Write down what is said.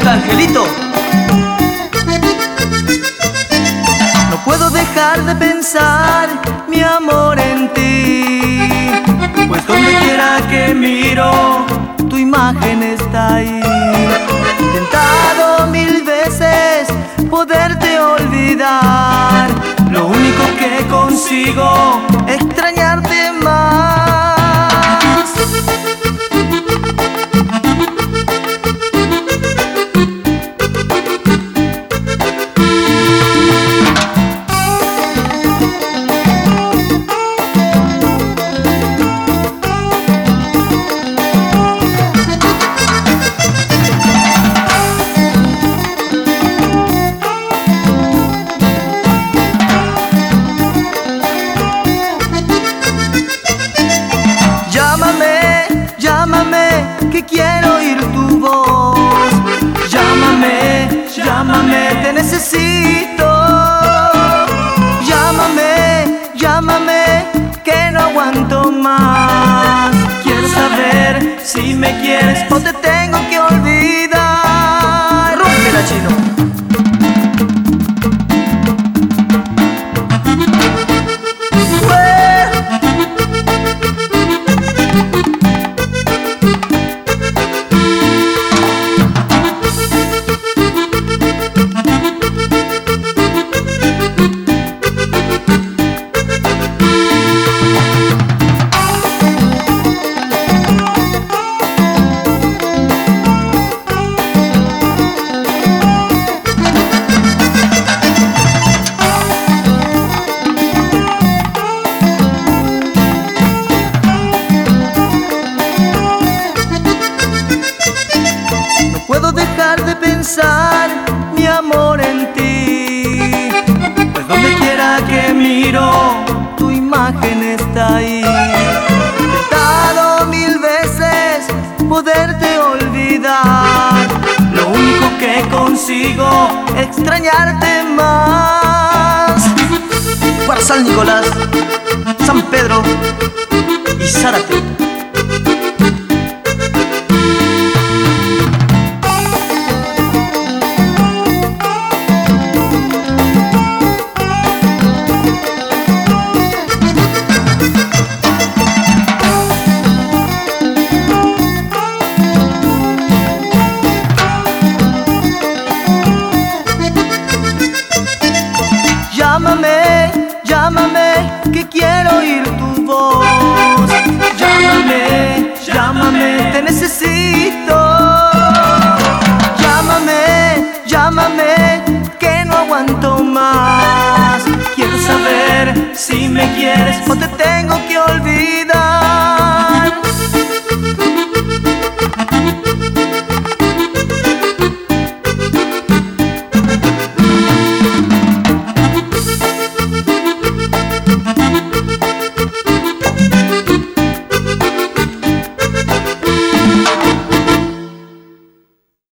Angelito. No puedo dejar de pensar, mi amor, en ti, pues donde quiera que miro, tu imagen está ahí. He intentado 1000 veces poderte olvidar, lo único que consigo es extrañarte más. Que quiero oír tu voz. Llámame, llámame, te necesito. Llámame, llámame, que no aguanto más. Quiero saber si me quieres o te tengo que olvidar. Rómpela, chino. Dejar de pensar, mi amor, en ti, pues donde quiera que miro, tu imagen está ahí. He intentado 1000 veces poderte olvidar, lo único que consigo es extrañarte más. Para San Nicolás, San Pedro y Zárate.